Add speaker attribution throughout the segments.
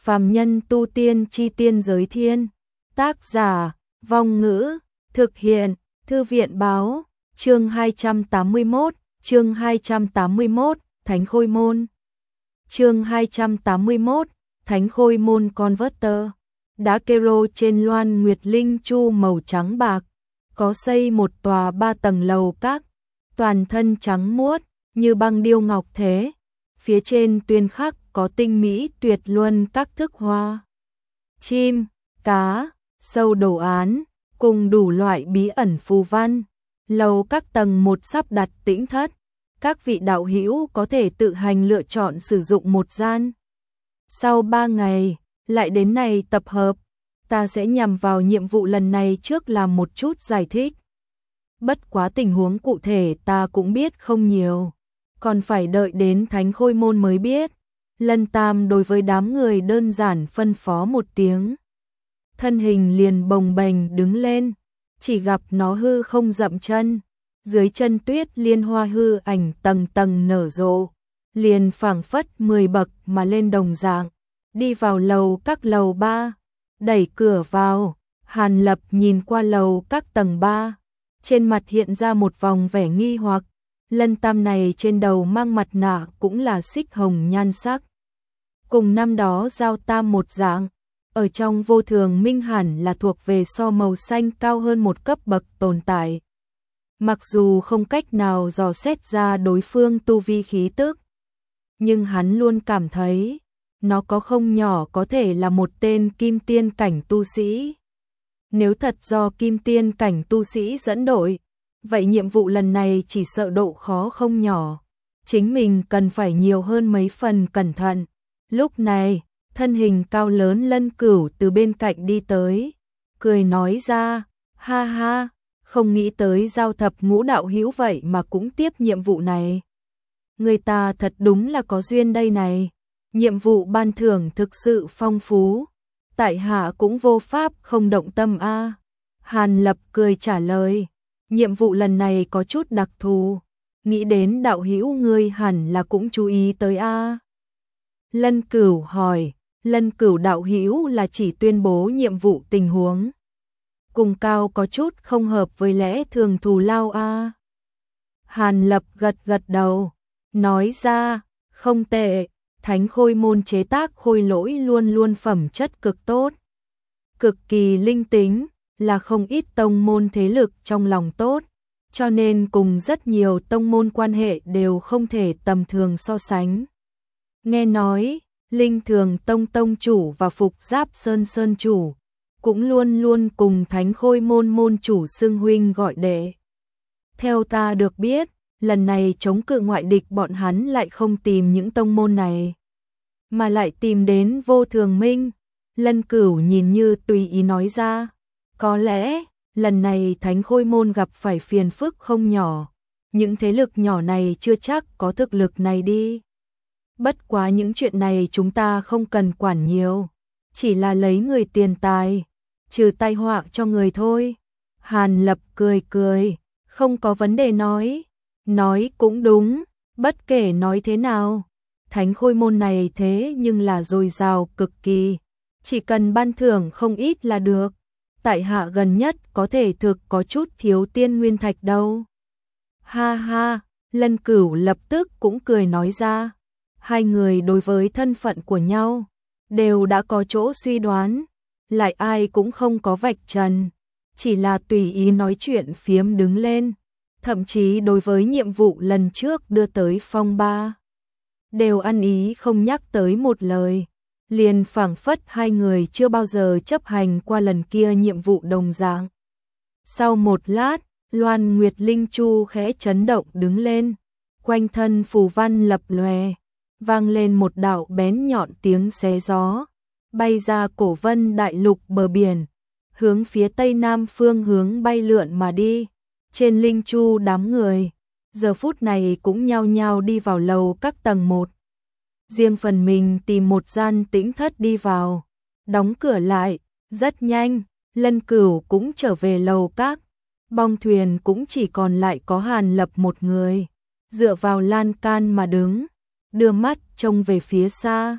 Speaker 1: Phàm nhân tu tiên chi tiên giới thiên. Tác giả, Vong Ngữ, thực hiện, Thư viện báo, chương 281, chương 281, Thánh Khôi Môn. Chương 281, Thánh Khôi Môn Converter. Đá kero trên loan nguyệt linh chu màu trắng bạc, có xây một tòa 3 tầng lầu các, toàn thân trắng muốt, như băng điêu ngọc thế. Phía trên tuyên khắc có tinh mỹ tuyệt luân các thức hoa, chim, cá, sâu đồ án, cùng đủ loại bí ẩn phù văn. Lầu các tầng 1 sắp đặt tĩnh thất, các vị đạo hữu có thể tự hành lựa chọn sử dụng một gian. Sau 3 ngày, lại đến này tập hợp, ta sẽ nhằm vào nhiệm vụ lần này trước làm một chút giải thích. Bất quá tình huống cụ thể ta cũng biết không nhiều, còn phải đợi đến Thánh Khôi Môn mới biết. Lân Tam đối với đám người đơn giản phân phó một tiếng. Thân hình liền bồng bềnh đứng lên, chỉ gặp nó hư không dậm chân. Dưới chân tuyết liên hoa hư ảnh tầng tầng nở rộ, liền phảng phất 10 bậc mà lên đồng dạng. Đi vào lầu các lầu 3, đẩy cửa vào, Hàn Lập nhìn qua lầu các tầng 3, trên mặt hiện ra một vòng vẻ nghi hoặc. Lân Tam này trên đầu mang mặt nạ cũng là xích hồng nhan sắc, cùng năm đó Giao Tam một dạng, ở trong vô thường minh hẳn là thuộc về so màu xanh cao hơn một cấp bậc tồn tại. Mặc dù không cách nào dò xét ra đối phương tu vi khí tức, nhưng hắn luôn cảm thấy nó có không nhỏ có thể là một tên kim tiên cảnh tu sĩ. Nếu thật do kim tiên cảnh tu sĩ dẫn đội, vậy nhiệm vụ lần này chỉ sợ độ khó không nhỏ. Chính mình cần phải nhiều hơn mấy phần cẩn thận. Lúc này, thân hình cao lớn Lân Cửu từ bên cạnh đi tới, cười nói ra, ha ha, không nghĩ tới Giao Thập Ngũ đạo hữu vậy mà cũng tiếp nhiệm vụ này. Người ta thật đúng là có duyên đây này, nhiệm vụ ban thưởng thực sự phong phú, tại hạ cũng vô pháp không động tâm a. Hàn Lập cười trả lời, nhiệm vụ lần này có chút đặc thù, nghĩ đến đạo hữu ngươi hẳn là cũng chú ý tới a. Lân Cửu hỏi, Lân Cửu đạo hữu là chỉ tuyên bố nhiệm vụ tình huống cùng cao có chút không hợp với lẽ thường thù lao a. Hàn Lập gật gật đầu, nói ra, không tệ, Thánh Khôi Môn chế tác khôi lỗi luôn luôn phẩm chất cực tốt, cực kỳ linh tính, là không ít tông môn thế lực trong lòng tốt, cho nên cùng rất nhiều tông môn quan hệ đều không thể tầm thường so sánh. Nghe nói, Linh Thường Tông Tông chủ và Phục Giáp Sơn Sơn chủ cũng luôn luôn cùng Thánh Khôi Môn môn chủ xưng huynh gọi đệ. Theo ta được biết, lần này chống cự ngoại địch bọn hắn lại không tìm những tông môn này, mà lại tìm đến Vô Thường Minh. Lân Cửu nhìn như tùy ý nói ra, có lẽ lần này Thánh Khôi Môn gặp phải phiền phức không nhỏ, những thế lực nhỏ này chưa chắc có thực lực này đi. Bất quá những chuyện này chúng ta không cần quản nhiều, chỉ là lấy người tiền tài, trừ tai họa cho người thôi. Hàn Lập cười cười, không có vấn đề nói cũng đúng, bất kể nói thế nào, Thánh Khôi Môn này thế nhưng là dồi dào cực kỳ, chỉ cần ban thưởng không ít là được. Tại hạ gần nhất có thể thực có chút thiếu tiên nguyên thạch đâu. Ha ha, Lân Cửu lập tức cũng cười nói ra. Hai người đối với thân phận của nhau đều đã có chỗ suy đoán, lại ai cũng không có vạch trần, chỉ là tùy ý nói chuyện phiếm đứng lên. Thậm chí đối với nhiệm vụ lần trước đưa tới phong ba, đều ăn ý không nhắc tới một lời, liền phảng phất hai người chưa bao giờ chấp hành qua lần kia nhiệm vụ đồng dạng. Sau một lát, Loan Nguyệt Linh Chu khẽ chấn động đứng lên, quanh thân phù văn lập lòe, vang lên một đạo bén nhọn tiếng xé gió, bay ra Cổ Vân đại lục bờ biển, hướng phía tây nam phương hướng bay lượn mà đi. Trên Linh Chu đám người giờ phút này cũng nhao nhao đi vào lầu các tầng 1. Riêng phần mình tìm một gian tĩnh thất đi vào, đóng cửa lại. Rất nhanh, Lân Cửu cũng trở về lầu các, bong thuyền cũng chỉ còn lại có Hàn Lập một người, dựa vào lan can mà đứng, đưa mắt trông về phía xa.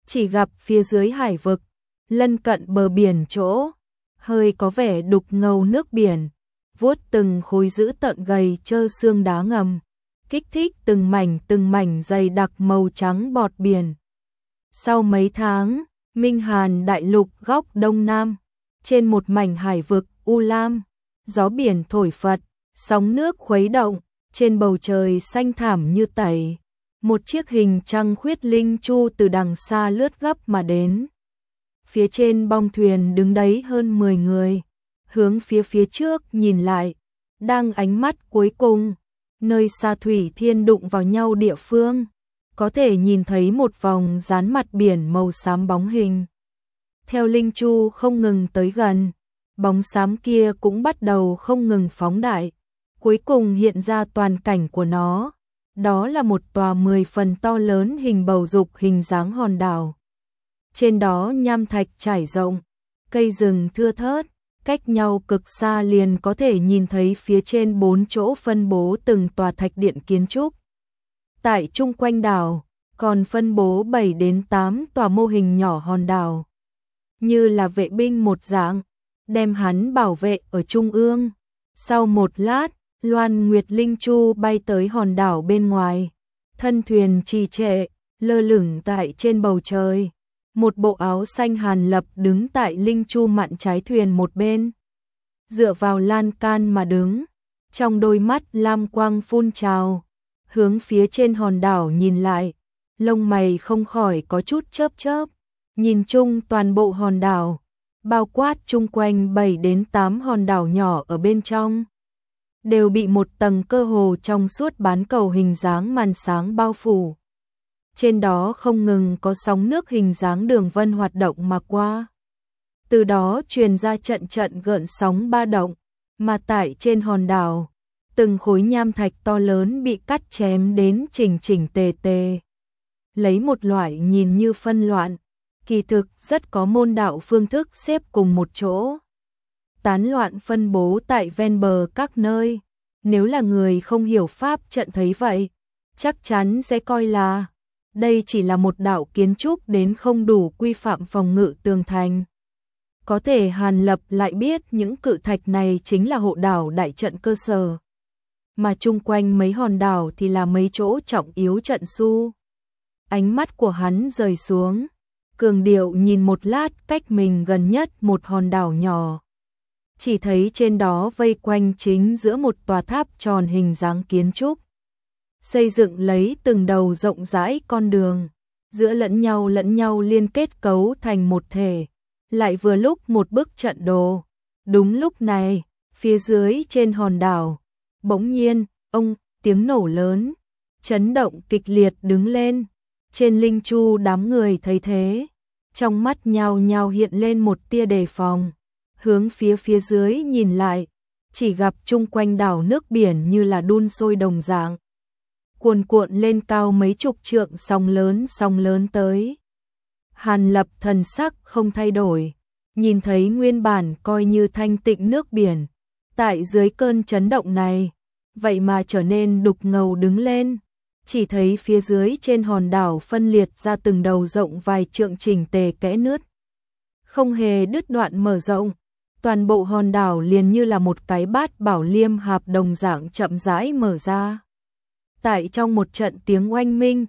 Speaker 1: chỉ gặp phía dưới hải vực, lân cận bờ biển chỗ, hơi có vẻ đục ngầu nước biển, vuốt từng khối dữ tợn gầy trơ xương đá ngầm, kích thích từng mảnh dày đặc màu trắng bọt biển. Sau mấy tháng, Minh Hàn đại lục góc đông nam, trên một mảnh hải vực u lam, gió biển thổi phật, sóng nước khuấy động, trên bầu trời xanh thảm như tẩy, một chiếc hình trăng khuyết linh chu từ đằng xa lướt gấp mà đến. Phía trên bong thuyền đứng đấy hơn 10 người, hướng phía trước nhìn lại, đang ánh mắt cuối cùng, nơi xa thủy thiên đụng vào nhau địa phương, có thể nhìn thấy một vòng dán mặt biển màu xám bóng hình. Theo linh chu không ngừng tới gần, bóng xám kia cũng bắt đầu không ngừng phóng đại, cuối cùng hiện ra toàn cảnh của nó. Đó là một tòa 10 phần to lớn hình bầu dục hình dáng hòn đảo. Trên đó nham thạch trải rộng, cây rừng thưa thớt, cách nhau cực xa liền có thể nhìn thấy phía trên 4 chỗ phân bố từng tòa thạch điện kiến trúc. Tại chung quanh đảo, còn phân bố 7 đến 8 tòa mô hình nhỏ hòn đảo, như là vệ binh một dạng, đem hắn bảo vệ ở trung ương. Sau một lát, Loan Nguyệt Linh Chu bay tới hòn đảo bên ngoài, thân thuyền trì trệ, lơ lửng tại trên bầu trời. Một bộ áo xanh Hàn Lập đứng tại Linh Chu mạn trái thuyền một bên, dựa vào lan can mà đứng, trong đôi mắt lam quang phun trào, hướng phía trên hòn đảo nhìn lại, lông mày không khỏi có chút chớp chớp, nhìn chung toàn bộ hòn đảo, bao quát chung quanh 7 đến 8 hòn đảo nhỏ ở bên trong, đều bị một tầng cơ hồ trong suốt bán cầu hình dáng màn sáng bao phủ. Trên đó không ngừng có sóng nước hình dáng đường vân hoạt động mà qua. Từ đó truyền ra trận trận gợn sóng ba động, mà tại trên hòn đảo, từng khối nham thạch to lớn bị cắt chém đến chỉnh chỉnh tề tề. Lấy một loại nhìn như phân loạn, kỳ thực rất có môn đạo phương thức xếp cùng một chỗ. Tán loạn phân bố tại ven bờ các nơi, nếu là người không hiểu pháp trận thấy vậy, chắc chắn sẽ coi là đây chỉ là một đạo kiến trúc đến không đủ quy phạm phòng ngự tường thành. Có thể Hàn Lập lại biết những cự thạch này chính là hộ đảo đại trận cơ sở, mà chung quanh mấy hòn đảo thì là mấy chỗ trọng yếu trận su. Ánh mắt của hắn rời xuống, cường điệu nhìn một lát cách mình gần nhất một hòn đảo nhỏ. Chỉ thấy trên đó vây quanh chính giữa một tòa tháp tròn hình dáng kiến trúc, xây dựng lấy từng đầu rộng rãi con đường, giữa lẫn nhau liên kết cấu thành một thể, lại vừa lúc một bức trận đồ. Đúng lúc này, phía dưới trên hòn đảo, bỗng nhiên, tiếng nổ lớn, chấn động kịch liệt đứng lên. Trên Linh Chu đám người thấy thế, trong mắt nhao nhao hiện lên một tia đề phòng, hướng phía dưới nhìn lại, chỉ gặp chung quanh đảo nước biển như là đun sôi đồng dạng, cuồn cuộn lên cao mấy chục trượng sóng lớn tới. Hàn Lập thần sắc không thay đổi, nhìn thấy nguyên bản coi như thanh tịnh nước biển, tại dưới cơn chấn động này, vậy mà trở nên đục ngầu đứng lên. Chỉ thấy phía dưới trên hòn đảo phân liệt ra từng đầu rộng vài trượng chỉnh tề kẽ nứt, không hề đứt đoạn mở rộng. Toàn bộ hòn đảo liền như là một cái bát bảo liêm hạp đồng dạng chậm rãi mở ra. Tại trong một trận tiếng oanh minh,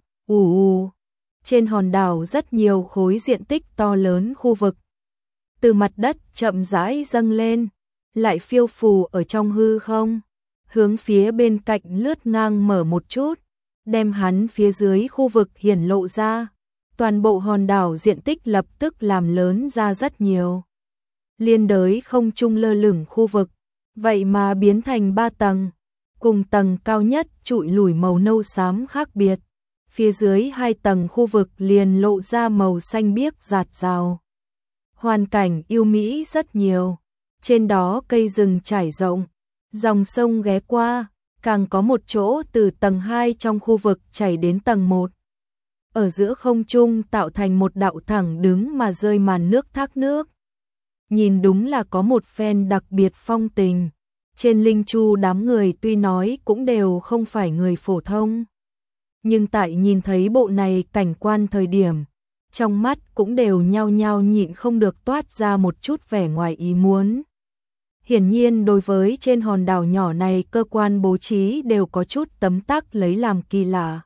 Speaker 1: trên hòn đảo rất nhiều khối diện tích to lớn khu vực. Từ mặt đất chậm rãi dâng lên, lại phiêu phù ở trong hư không, hướng phía bên cạnh lướt ngang mở một chút, đem hắn phía dưới khu vực hiển lộ ra. Toàn bộ hòn đảo diện tích lập tức làm lớn ra rất nhiều. Liên đới không trung lơ lửng khu vực, vậy mà biến thành 3 tầng, cùng tầng cao nhất trụi lủi màu nâu xám khác biệt. Phía dưới 2 tầng khu vực liền lộ ra màu xanh biếc rạt rào. Hoàn cảnh yêu mỹ rất nhiều, trên đó cây rừng trải rộng, dòng sông ghé qua, càng có một chỗ từ tầng 2 trong khu vực chảy đến tầng 1. Ở giữa không trung tạo thành một đạo thẳng đứng mà rơi màn nước thác nước. Nhìn đúng là có một phen đặc biệt phong tình. Trên Linh Chu đám người tuy nói cũng đều không phải người phổ thông, nhưng tại nhìn thấy bộ này cảnh quan thời điểm, trong mắt cũng đều nhao nhao nhịn không được toát ra một chút vẻ ngoài ý muốn. Hiển nhiên đối với trên hòn đảo nhỏ này cơ quan bố trí đều có chút tấm tắc lấy làm kỳ lạ.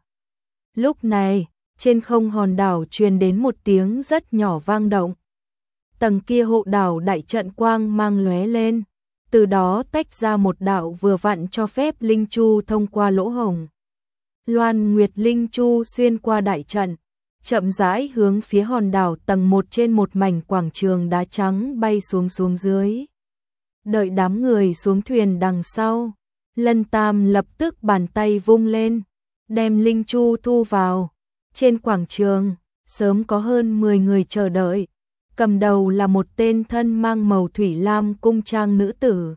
Speaker 1: Lúc này, trên không hòn đảo truyền đến một tiếng rất nhỏ vang động. Tầng kia hộ đảo đại trận quang mang lóe lên, từ đó tách ra một đạo vừa vặn cho phép linh chu thông qua lỗ hổng. Loan Nguyệt linh chu xuyên qua đại trận, chậm rãi hướng phía hòn đảo tầng 1 trên một mảnh quảng trường đá trắng bay xuống dưới. Đợi đám người xuống thuyền đằng sau, Lân Tam lập tức bàn tay vung lên, đem linh chu thu vào. Trên quảng trường, sớm có hơn 10 người chờ đợi, cầm đầu là một tên thân mang màu thủy lam cung trang nữ tử.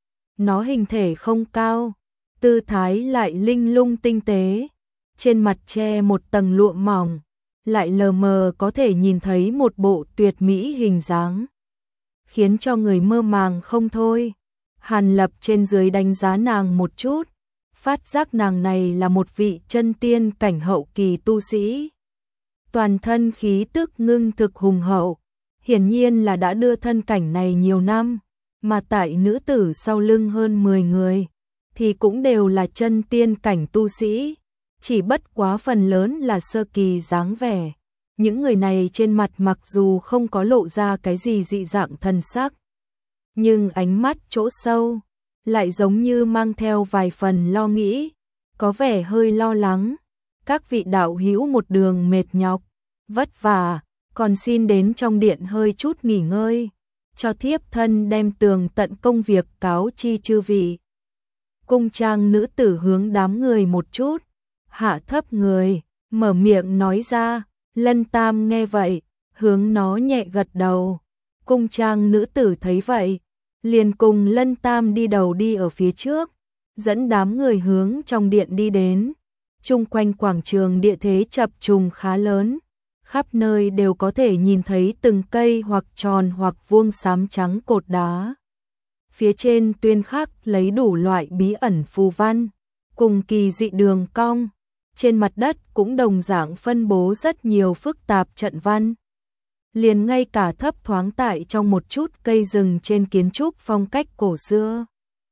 Speaker 1: Nó hình thể không cao, tư thái lại linh lung tinh tế, trên mặt che một tầng lụa mỏng, lại lờ mờ có thể nhìn thấy một bộ tuyệt mỹ hình dáng, khiến cho người mơ màng không thôi. Hàn Lập trên dưới đánh giá nàng một chút, phát giác nàng này là một vị chân tiên cảnh hậu kỳ tu sĩ. Toàn thân khí tức ngưng thực hùng hậu, hiển nhiên là đã đưa thân cảnh này nhiều năm, mà tại nữ tử sau lưng hơn 10 người, thì cũng đều là chân tiên cảnh tu sĩ, chỉ bất quá phần lớn là sơ kỳ dáng vẻ. Những người này trên mặt mặc dù không có lộ ra cái gì dị dạng thần sắc, nhưng ánh mắt chỗ sâu lại giống như mang theo vài phần lo nghĩ, có vẻ hơi lo lắng. Các vị đạo hữu một đường mệt nhọc, vất vả, còn xin đến trong điện hơi chút nghỉ ngơi, cho thiếp thân đem tường tận công việc cáo chi chư vị. Cung trang nữ tử hướng đám người một chút, hạ thấp người, mở miệng nói ra. Lân Tam nghe vậy, hướng nó nhẹ gật đầu. Cung trang nữ tử thấy vậy, liền cùng Lân Tam đi đầu đi ở phía trước, dẫn đám người hướng trong điện đi đến. Chung quanh quảng trường địa thế chập trùng khá lớn, khắp nơi đều có thể nhìn thấy từng cây hoặc tròn hoặc vuông xám trắng cột đá. Phía trên tuyên khắc lấy đủ loại bí ẩn phù văn, cùng kỳ dị đường cong. Trên mặt đất cũng đồng dạng phân bố rất nhiều phức tạp trận văn. Liền ngay cả thấp thoáng tại trong một chút cây rừng trên kiến trúc phong cách cổ xưa.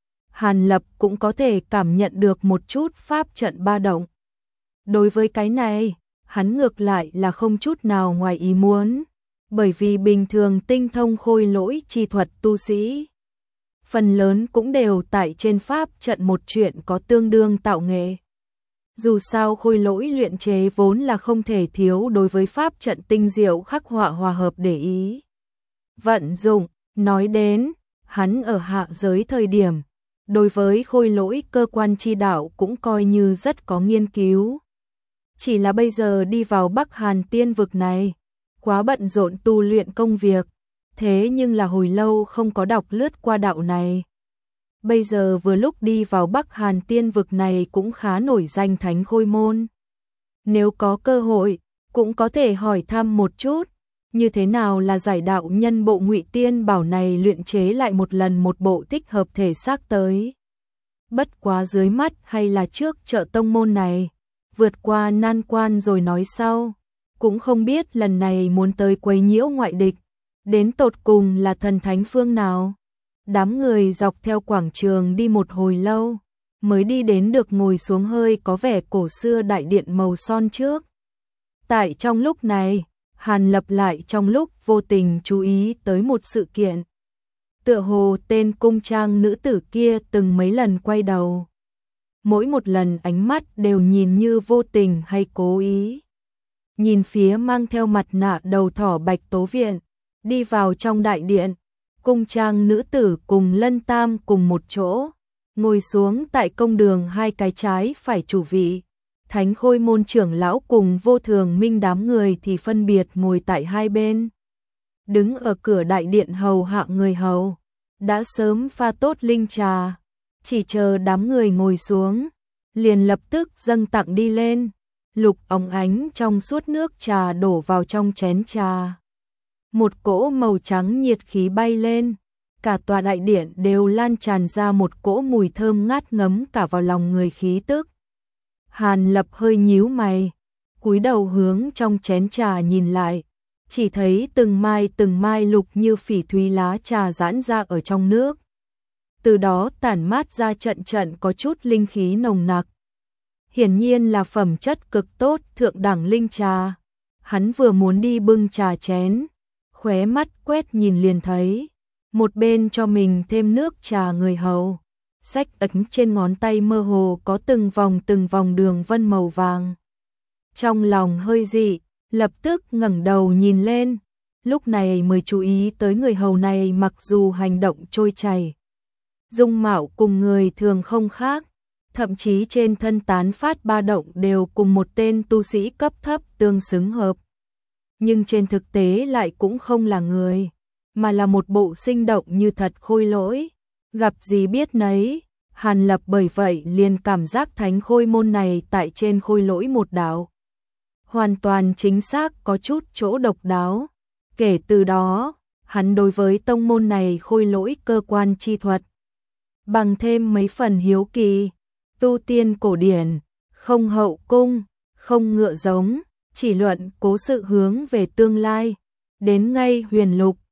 Speaker 1: Hàn Lập cũng có thể cảm nhận được một chút pháp trận ba động. Đối với cái này, hắn ngược lại là không chút nào ngoài ý muốn, bởi vì bình thường tinh thông khôi lỗi chi thuật tu sĩ, phần lớn cũng đều tại trên pháp trận một chuyện có tương đương tạo nghệ. Dù sao khôi lỗi luyện chế vốn là không thể thiếu đối với pháp trận tinh diệu khắc họa hòa hợp để ý vận dụng. Nói đến, hắn ở hạ giới thời điểm, đối với khôi lỗi cơ quan chi đạo cũng coi như rất có nghiên cứu. Chỉ là bây giờ đi vào Bắc Hàn Tiên vực này, quá bận rộn tu luyện công việc, thế nhưng là hồi lâu không có đọc lướt qua đạo này. Bây giờ vừa lúc đi vào Bắc Hàn Tiên vực này cũng khá nổi danh thánh khôi môn. Nếu có cơ hội, cũng có thể hỏi thăm một chút, như thế nào là giải đạo nhân bộ Ngụy Tiên bảo này luyện chế lại một lần một bộ thích hợp thể xác tới. Bất quá dưới mắt hay là trước trợ tông môn này, vượt qua nan quan rồi nói sau, cũng không biết lần này muốn tới quấy nhiễu ngoại địch, đến tột cùng là thần thánh phương nào. Đám người dọc theo quảng trường đi một hồi lâu, mới đi đến được ngồi xuống hơi có vẻ cổ xưa đại điện màu son trước. Tại trong lúc này, Hàn Lập lại trong lúc vô tình chú ý tới một sự kiện. Tựa hồ tên cung trang nữ tử kia từng mấy lần quay đầu. Mỗi một lần ánh mắt đều nhìn như vô tình hay cố ý. Nhìn phía mang theo mặt nạ đầu thỏ Bạch Tố Viện, đi vào trong đại điện. Cung trang nữ tử cùng Lân Tam cùng một chỗ, ngồi xuống tại công đường hai cái trái phải chủ vị. Thánh khôi môn trưởng lão cùng Vô Thường Minh đám người thì phân biệt ngồi tại hai bên. Đứng ở cửa đại điện hầu hạ người hầu, đã sớm pha tốt linh trà, chỉ chờ đám người ngồi xuống, liền lập tức dâng tặng đi lên. Lục óng ánh trong suốt nước trà đổ vào trong chén trà. Một cỗ màu trắng nhiệt khí bay lên, cả tòa đại điện đều lan tràn ra một cỗ mùi thơm ngát ngấm cả vào lòng người khí tức. Hàn Lập hơi nhíu mày, cúi đầu hướng trong chén trà nhìn lại, chỉ thấy từng mai lục như phỉ thúy lá trà giãn ra ở trong nước. Từ đó tản mát ra trận trận có chút linh khí nồng nặc. Hiển nhiên là phẩm chất cực tốt thượng đẳng linh trà. Hắn vừa muốn đi bưng trà chén, khóe mắt quét nhìn liền thấy, một bên cho mình thêm nước trà người hầu. Xách ấn trên ngón tay mơ hồ có từng vòng đường vân màu vàng. Trong lòng hơi dị, lập tức ngẩng đầu nhìn lên, lúc này mới chú ý tới người hầu này mặc dù hành động trôi chảy, dung mạo cùng người thường không khác, thậm chí trên thân tán phát ba động đều cùng một tên tu sĩ cấp thấp tương xứng hợp. Nhưng trên thực tế lại cũng không là người, mà là một bộ sinh động như thật khôi lỗi. Gặp gì biết nấy, Hàn Lập bởi vậy liền cảm giác thánh khôi môn này tại trên khôi lỗi một đạo. Hoàn toàn chính xác có chút chỗ độc đáo. Kể từ đó, hắn đối với tông môn này khôi lỗi cơ quan chi thuật bằng thêm mấy phần hiếu kỳ. Tu tiên cổ điển, không hậu cung, không ngựa giống, chỉ luận cố sự hướng về tương lai. Đến ngay huyền lục,